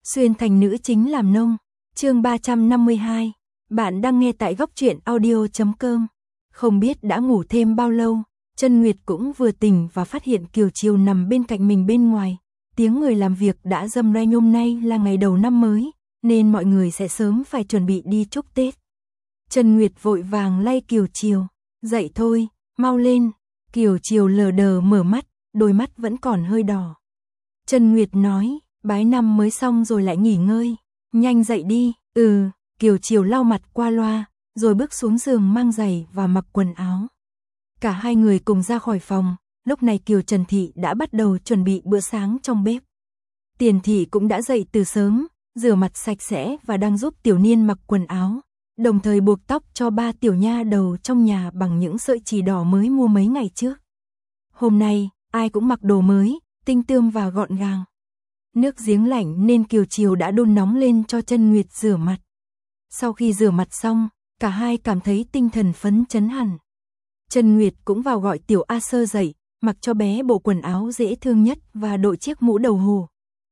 Xuyên thành nữ chính làm nông. Chương 352. Bạn đang nghe tại góc truyện audio.com. Không biết đã ngủ thêm bao lâu, Chân Nguyệt cũng vừa tỉnh và phát hiện Kiều Chiều nằm bên cạnh mình bên ngoài. Tiếng người làm việc đã râm rai, hôm nay là ngày đầu năm mới, nên mọi người sẽ sớm phải chuẩn bị đi chúc Tết. Chân Nguyệt vội vàng lay Kiều Chiều, dậy thôi, mau lên. Kiều Chiều lờ đờ mở mắt, đôi mắt vẫn còn hơi đỏ. Chân Nguyệt nói, bái năm mới xong rồi lại nghỉ ngơi, nhanh dậy đi. Kiều Chiều lau mặt qua loa, rồi bước xuống giường mang giày và mặc quần áo. Cả hai người cùng ra khỏi phòng, lúc này Kiều Trần Thị đã bắt đầu chuẩn bị bữa sáng trong bếp. Tiền Thị cũng đã dậy từ sớm, rửa mặt sạch sẽ và đang giúp Tiểu Niên mặc quần áo, đồng thời buộc tóc cho ba tiểu nha đầu trong nhà bằng những sợi chỉ đỏ mới mua mấy ngày trước. Hôm nay, ai cũng mặc đồ mới, tinh tươm và gọn gàng. Nước giếng lạnh nên Kiều Chiều đã đun nóng lên cho Chân Nguyệt rửa mặt. Sau khi rửa mặt xong, cả hai cảm thấy tinh thần phấn chấn hẳn. Chân Nguyệt cũng vào gọi Tiểu A Sơ dậy, mặc cho bé bộ quần áo dễ thương nhất và đội chiếc mũ đầu hổ.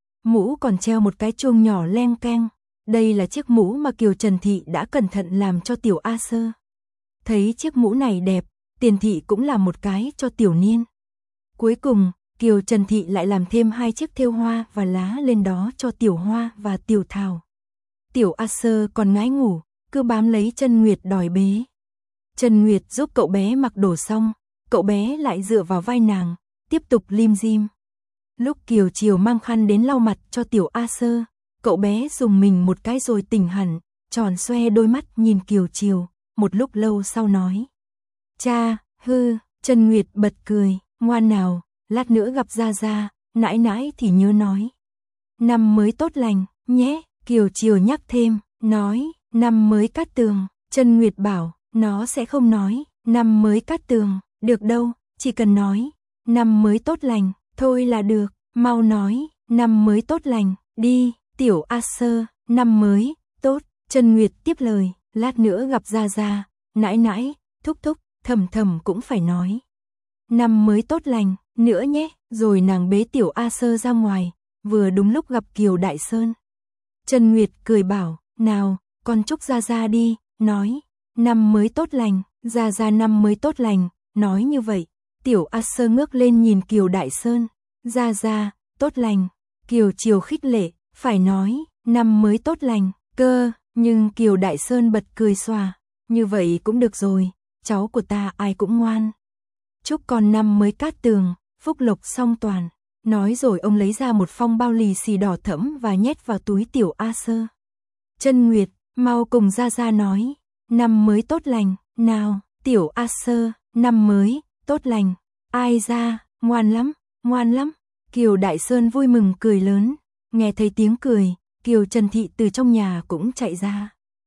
Mũ còn treo một cái chuông nhỏ leng keng. Đây là chiếc mũ mà Kiều Trần Thị đã cẩn thận làm cho Tiểu A Sơ. Thấy chiếc mũ này đẹp, Tiền Thị cũng làm một cái cho Tiểu Niên. Cuối cùng, Kiều Trần Thị lại làm thêm 2 chiếc thêu hoa và lá lên đó cho Tiểu Hoa và Tiểu Thảo. Tiểu A Sơ còn ngái ngủ, cứ bám lấy Chân Nguyệt đòi bế. Chân Nguyệt giúp cậu bé mặc đồ xong, cậu bé lại dựa vào vai nàng, tiếp tục lim dim. Lúc Kiều Chiều mang khăn đến lau mặt cho Tiểu A Sơ, cậu bé dùng mình một cái rồi tỉnh hẳn, tròn xoe đôi mắt nhìn Kiều Chiều, một lúc lâu sau nói. Cha, Chân Nguyệt bật cười, ngoan nào, lát nữa gặp Gia Gia, nãi nãi thì nhớ nói. Năm mới tốt lành, nhé, Kiều Chiều nhắc thêm, nói, năm mới cát tường. Chân Nguyệt bảo, nó sẽ không nói, năm mới cát tường, được đâu, chỉ cần nói, năm mới tốt lành, thôi là được, mau nói, năm mới tốt lành, đi, Tiểu A Sơ, năm mới, tốt. Chân Nguyệt tiếp lời, lát nữa gặp Gia Gia, nãi nãi, thúc thúc, thầm thầm cũng phải nói. Năm mới tốt lành, nữa nhé, rồi nàng bế Tiểu A Sơ ra ngoài, vừa đúng lúc gặp Kiều Đại Sơn. Chân Nguyệt cười bảo, nào, con chúc Gia Gia đi, nói, năm mới tốt lành, Gia Gia năm mới tốt lành, nói như vậy. Tiểu A Sơ ngước lên nhìn Kiều Đại Sơn, Gia Gia, tốt lành. Kiều Chiều khích lệ, phải nói, năm mới tốt lành, cơ, nhưng Kiều Đại Sơn bật cười xòa, như vậy cũng được rồi, cháu của ta ai cũng ngoan. Chúc con năm mới cát tường, phúc lộc song toàn. Nói rồi ông lấy ra một phong bao lì xì đỏ thẫm và nhét vào túi Tiểu A Sơ. Chân Nguyệt, mau cùng Gia Gia nói, năm mới tốt lành, nào, Tiểu A Sơ, năm mới, tốt lành, ai ra, ngoan lắm. Kiều Đại Sơn vui mừng cười lớn, nghe thấy tiếng cười, Kiều Trần Thị từ trong nhà cũng chạy ra.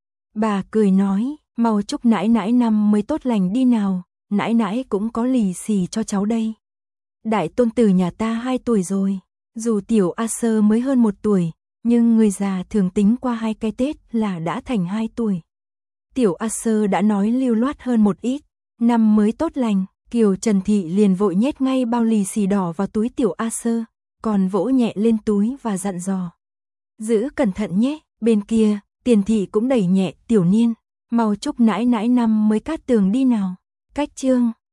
Bà cười nói, mau chúc nãi nãi năm mới tốt lành đi nào, nãi nãi cũng có lì xì cho cháu đây. Đại tôn tử nhà ta 2 tuổi rồi, dù Tiểu A Sơ mới hơn 1 tuổi, nhưng người già thường tính qua 2 cái Tết là đã thành 2 tuổi. Tiểu A Sơ đã nói lưu loát hơn một ít, năm mới tốt lành, Kiều Trần Thị liền vội nhét ngay bao lì xì đỏ vào túi Tiểu A Sơ, còn vỗ nhẹ lên túi và dặn dò. Giữ cẩn thận nhé, bên kia, Tiền Thị cũng đẩy nhẹ Tiểu Niên, mau chúc nãi nãi năm mới cát tường đi nào. Cách chương